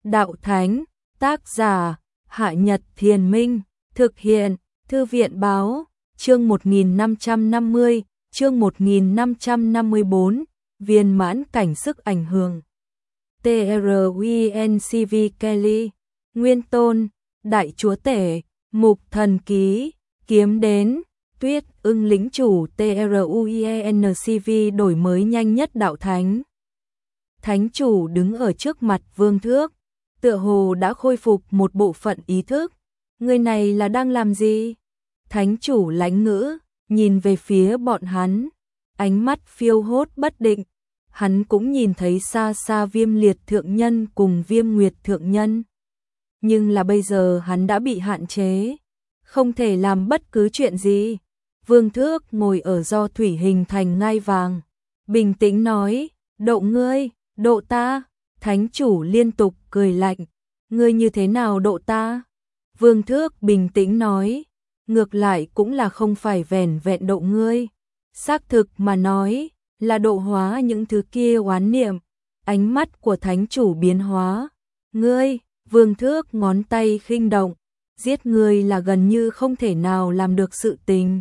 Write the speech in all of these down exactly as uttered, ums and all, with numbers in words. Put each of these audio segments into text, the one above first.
Đạo Thánh, tác giả, Hạ Nhật Thiền Minh, thực hiện, Thư viện Báo, chương một nghìn năm trăm năm mươi, chương một nghìn năm trăm năm mươi tư, viên mãn cảnh sức ảnh hưởng. tê rờ u en xê vê Kelly, Nguyên Tôn, Đại Chúa Tể, Mục Thần Ký, Kiếm Đến, Tuyết Ưng lĩnh chủ tê rờ u en xê vê đổi mới nhanh nhất Đạo Thánh. Thánh chủ đứng ở trước mặt Vương Thước, tựa hồ đã khôi phục một bộ phận ý thức. Người này là đang làm gì? Thánh chủ lãnh ngữ, nhìn về phía bọn hắn, ánh mắt phiêu hốt bất định. Hắn cũng nhìn thấy xa xa Viêm Liệt Thượng Nhân cùng Viêm Nguyệt Thượng Nhân. Nhưng là bây giờ hắn đã bị hạn chế, không thể làm bất cứ chuyện gì. Vương Thước ngồi ở do thủy hình thành ngai vàng, bình tĩnh nói, độ ngươi, độ ta. Thánh chủ liên tục cười lạnh, ngươi như thế nào độ ta? Vương Thước bình tĩnh nói, ngược lại cũng là không phải vẻn vẹn độ ngươi. Xác thực mà nói, là độ hóa những thứ kia oán niệm. Ánh mắt của thánh chủ biến hóa. Ngươi, Vương Thước ngón tay khinh động, giết ngươi là gần như không thể nào làm được sự tình.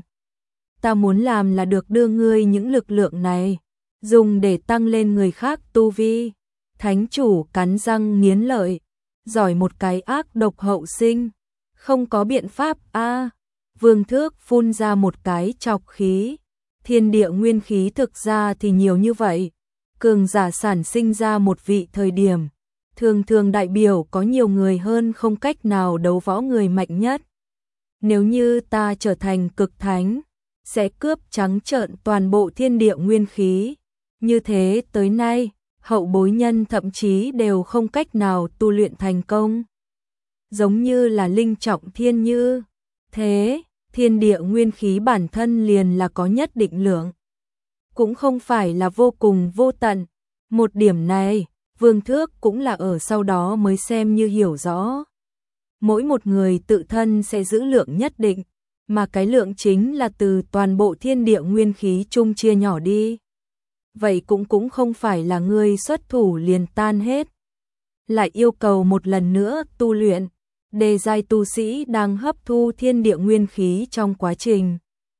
Ta muốn làm là được đưa ngươi những lực lượng này, dùng để tăng lên người khác tu vi. Thánh chủ cắn răng nghiến lợi, giỏi một cái ác độc hậu sinh, không có biện pháp a. À, Vương Thước phun ra một cái trọc khí, thiên địa nguyên khí thực ra thì nhiều như vậy, cường giả sản sinh ra một vị thời điểm, thường thường đại biểu có nhiều người hơn không cách nào đấu võ người mạnh nhất. Nếu như ta trở thành cực thánh, sẽ cướp trắng trợn toàn bộ thiên địa nguyên khí, như thế tới nay hậu bối nhân thậm chí đều không cách nào tu luyện thành công. Giống như là linh trọng thiên như thế, thiên địa nguyên khí bản thân liền là có nhất định lượng, cũng không phải là vô cùng vô tận. Một điểm này, Vương Thước cũng là ở sau đó mới xem như hiểu rõ. Mỗi một người tự thân sẽ giữ lượng nhất định, mà cái lượng chính là từ toàn bộ thiên địa nguyên khí chung chia nhỏ đi. Vậy cũng cũng không phải là ngươi xuất thủ liền tan hết. Lại yêu cầu một lần nữa tu luyện, đề giai tu sĩ đang hấp thu thiên địa nguyên khí trong quá trình.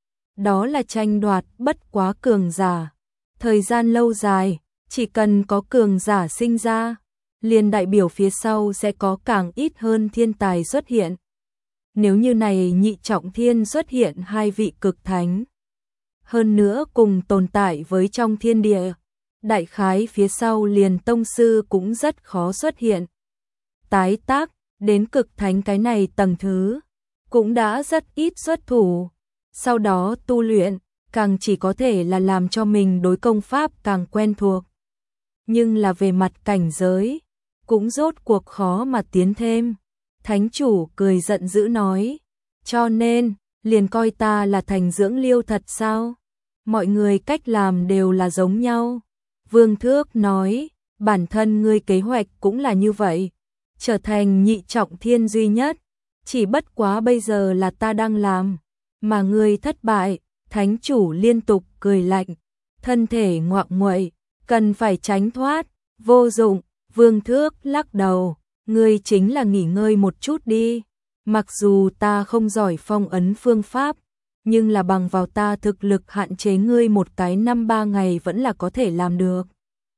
Đó là tranh đoạt bất quá cường giả. Thời gian lâu dài, chỉ cần có cường giả sinh ra, liền đại biểu phía sau sẽ có càng ít hơn thiên tài xuất hiện. Nếu như này nhị trọng thiên xuất hiện hai vị cực thánh, hơn nữa cùng tồn tại với trong thiên địa, đại khái phía sau liền tông sư cũng rất khó xuất hiện. Tái tác, đến cực thánh cái này tầng thứ, cũng đã rất ít xuất thủ. Sau đó tu luyện, càng chỉ có thể là làm cho mình đối công pháp càng quen thuộc. Nhưng là về mặt cảnh giới, cũng rốt cuộc khó mà tiến thêm. Thánh chủ cười giận dữ nói, cho nên, liền coi ta là thành dưỡng liêu thật sao? Mọi người cách làm đều là giống nhau. Vương Thước nói, bản thân ngươi kế hoạch cũng là như vậy, trở thành nhị trọng thiên duy nhất, chỉ bất quá bây giờ là ta đang làm, mà ngươi thất bại. Thánh chủ liên tục cười lạnh, thân thể ngoạng nguậy, cần phải tránh thoát, vô dụng. Vương Thước lắc đầu, ngươi chính là nghỉ ngơi một chút đi, mặc dù ta không giỏi phong ấn phương pháp, nhưng là bằng vào ta thực lực hạn chế ngươi một cái năm ba ngày vẫn là có thể làm được.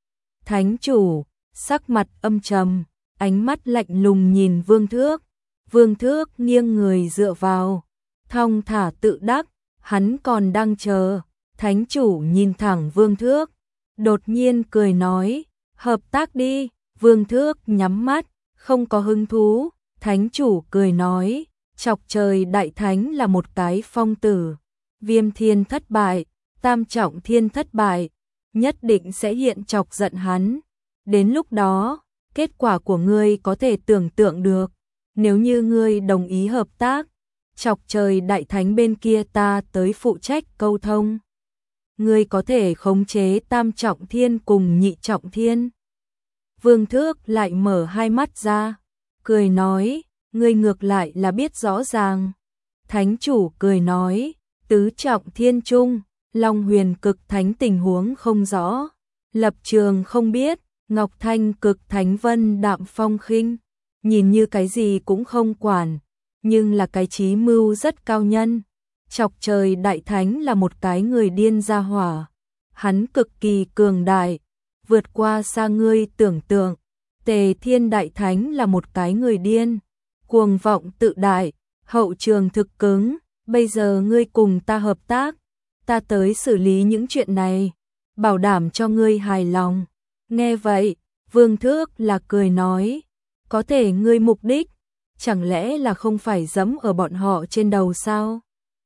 Thánh chủ, sắc mặt âm trầm, ánh mắt lạnh lùng nhìn Vương Thước. Vương Thước nghiêng người dựa vào, thong thả tự đắc, hắn còn đang chờ. Thánh chủ nhìn thẳng Vương Thước, đột nhiên cười nói, hợp tác đi. Vương Thước nhắm mắt, không có hứng thú. Thánh chủ cười nói, chọc trời đại thánh là một cái phong tử, viêm thiên thất bại, tam trọng thiên thất bại, nhất định sẽ hiện chọc giận hắn. Đến lúc đó, kết quả của ngươi có thể tưởng tượng được. Nếu như ngươi đồng ý hợp tác, chọc trời đại thánh bên kia ta tới phụ trách câu thông. Ngươi có thể khống chế tam trọng thiên cùng nhị trọng thiên. Vương Thước lại mở hai mắt ra, cười nói, ngươi ngược lại là biết rõ ràng. Thánh chủ cười nói, tứ trọng thiên trung, Long Huyền cực thánh tình huống không rõ, lập trường không biết, Ngọc Thanh Cực Thánh Vân đạm phong khinh, nhìn như cái gì cũng không quản, nhưng là cái chí mưu rất cao nhân. Chọc Trời Đại Thánh là một cái người điên ra hỏa, hắn cực kỳ cường đại, vượt qua xa ngươi tưởng tượng. Tề Thiên Đại Thánh là một cái người điên, cuồng vọng tự đại, hậu trường thực cứng, bây giờ ngươi cùng ta hợp tác, ta tới xử lý những chuyện này, bảo đảm cho ngươi hài lòng. Nghe vậy, Vương Thước là cười nói, có thể ngươi mục đích, chẳng lẽ là không phải dẫm ở bọn họ trên đầu sao?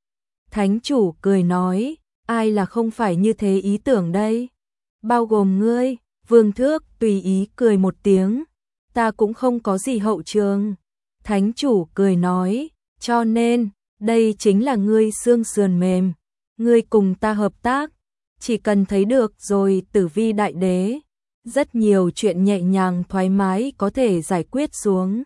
Thánh chủ cười nói, ai là không phải như thế ý tưởng đây? Bao gồm ngươi. Vương Thước tùy ý cười một tiếng, ta cũng không có gì hậu trường. Thánh chủ cười nói, cho nên, đây chính là ngươi xương sườn mềm, ngươi cùng ta hợp tác, chỉ cần thấy được rồi Tử Vi Đại Đế, rất nhiều chuyện nhẹ nhàng thoải mái có thể giải quyết xuống.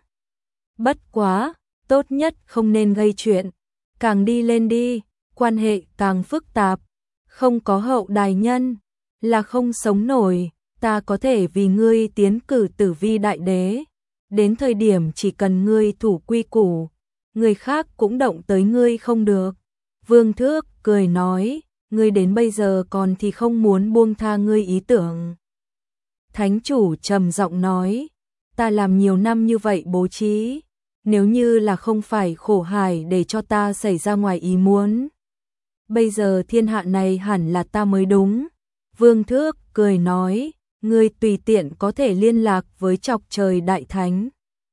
Bất quá, tốt nhất không nên gây chuyện, càng đi lên đi, quan hệ càng phức tạp, không có hậu đài nhân, là không sống nổi. Ta có thể vì ngươi tiến cử Tử Vi Đại Đế, đến thời điểm chỉ cần ngươi thủ quy củ, người khác cũng động tới ngươi không được. Vương Thước cười nói, ngươi đến bây giờ còn thì không muốn buông tha ngươi ý tưởng. Thánh chủ trầm giọng nói, ta làm nhiều năm như vậy bố trí, nếu như là không phải khổ hải để cho ta xảy ra ngoài ý muốn, bây giờ thiên hạ này hẳn là ta mới đúng. Vương Thước cười nói, ngươi tùy tiện có thể liên lạc với Chọc Trời Đại Thánh.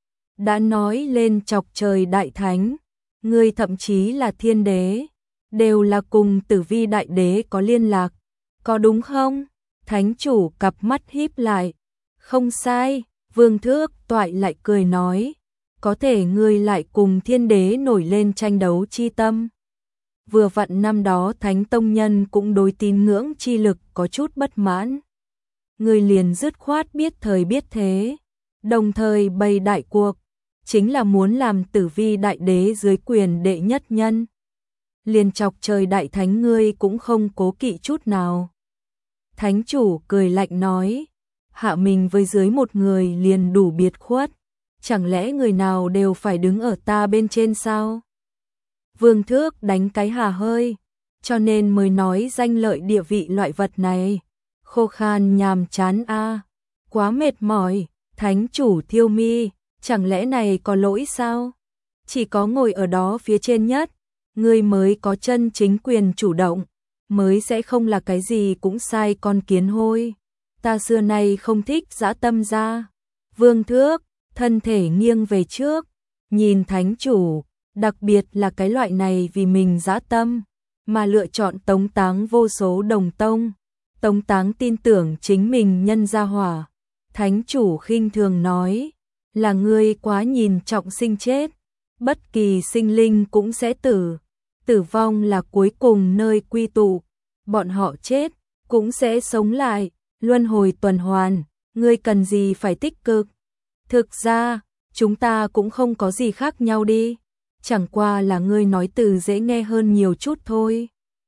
Đã nói lên Chọc Trời Đại Thánh, ngươi thậm chí là Thiên Đế, đều là cùng Tử Vi Đại Đế có liên lạc, có đúng không? Thánh chủ cặp mắt híp lại, không sai. Vương Thước toại lại cười nói, có thể ngươi lại cùng Thiên Đế nổi lên tranh đấu chi tâm. Vừa vặn năm đó Thánh Tông Nhân cũng đối tín ngưỡng chi lực có chút bất mãn. Người liền dứt khoát biết thời biết thế, đồng thời bày đại cuộc, chính là muốn làm Tử Vi Đại Đế dưới quyền đệ nhất nhân. Liền Chọc Trời Đại Thánh ngươi cũng không cố kỵ chút nào. Thánh chủ cười lạnh nói, hạ mình với dưới một người liền đủ biệt khuất, chẳng lẽ người nào đều phải đứng ở ta bên trên sao? Vương Thước đánh cái hà hơi, cho nên mới nói danh lợi địa vị loại vật này. Khô khan nhàm chán a, quá mệt mỏi. Thánh chủ thiêu mi, chẳng lẽ này có lỗi sao? Chỉ có ngồi ở đó phía trên nhất, ngươi mới có chân chính quyền chủ động, mới sẽ không là cái gì cũng sai con kiến hôi. Ta xưa nay không thích dã tâm ra. Vương Thước, thân thể nghiêng về trước, nhìn thánh chủ, đặc biệt là cái loại này vì mình dã tâm, mà lựa chọn tống táng vô số đồng tông. Tống Táng tin tưởng chính mình nhân gia hỏa. Thánh chủ khinh thường nói, là ngươi quá nhìn trọng sinh chết, bất kỳ sinh linh cũng sẽ tử, tử vong là cuối cùng nơi quy tụ, bọn họ chết cũng sẽ sống lại, luân hồi tuần hoàn, ngươi cần gì phải tích cực? Thực ra, chúng ta cũng không có gì khác nhau đi, chẳng qua là ngươi nói từ dễ nghe hơn nhiều chút thôi.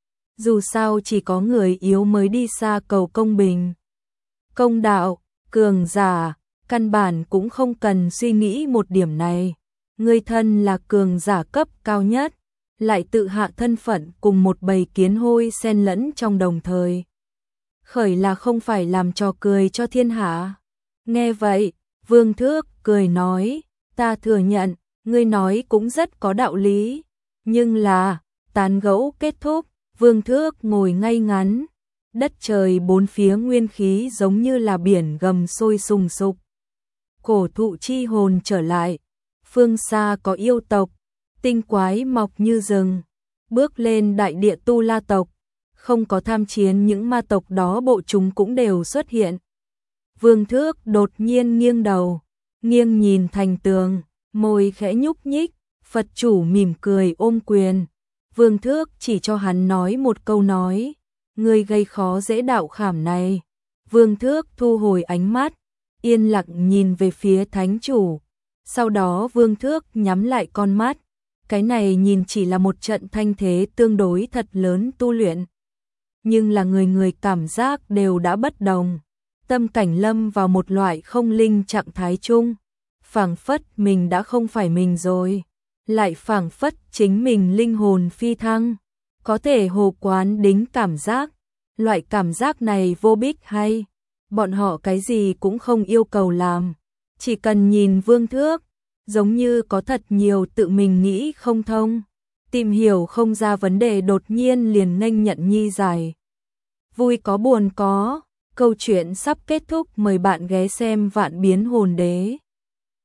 Dù sao chỉ có người yếu mới đi xa cầu công bình. Công đạo, cường giả, căn bản cũng không cần suy nghĩ một điểm này. Ngươi thân là cường giả cấp cao nhất, lại tự hạ thân phận cùng một bầy kiến hôi xen lẫn trong đồng thời. Khởi là không phải làm trò cười cho thiên hạ. Nghe vậy, Vương Thước cười nói, ta thừa nhận, ngươi nói cũng rất có đạo lý. Nhưng là, tán gẫu kết thúc, Vương Thước ngồi ngay ngắn, đất trời bốn phía nguyên khí giống như là biển gầm sôi sùng sục. Cổ thụ chi hồn trở lại, phương xa có yêu tộc, tinh quái mọc như rừng, bước lên đại địa tu la tộc, không có tham chiến những ma tộc đó bộ chúng cũng đều xuất hiện. Vương Thước đột nhiên nghiêng đầu, nghiêng nhìn thành tường, môi khẽ nhúc nhích, Phật chủ mỉm cười ôm quyền. Vương Thước chỉ cho hắn nói một câu nói, ngươi gây khó dễ đạo khảm này. Vương Thước thu hồi ánh mắt, yên lặng nhìn về phía thánh chủ. Sau đó Vương Thước nhắm lại con mắt, cái này nhìn chỉ là một trận thanh thế tương đối thật lớn tu luyện. Nhưng là người người cảm giác đều đã bất đồng. tâm cảnh lâm vào một loại không linh trạng thái chung, phảng phất mình đã không phải mình rồi, lại phảng phất chính mình linh hồn phi thăng, có thể hồ quán đính cảm giác, loại cảm giác này vô bích hay, bọn họ cái gì cũng không yêu cầu làm, chỉ cần nhìn Vương Thước, giống như có thật nhiều tự mình nghĩ không thông, tìm hiểu không ra vấn đề đột nhiên liền nghênh nhận nhi giải. Vui có buồn có, câu chuyện sắp kết thúc, mời bạn ghé xem Vạn Biến Hồn Đế.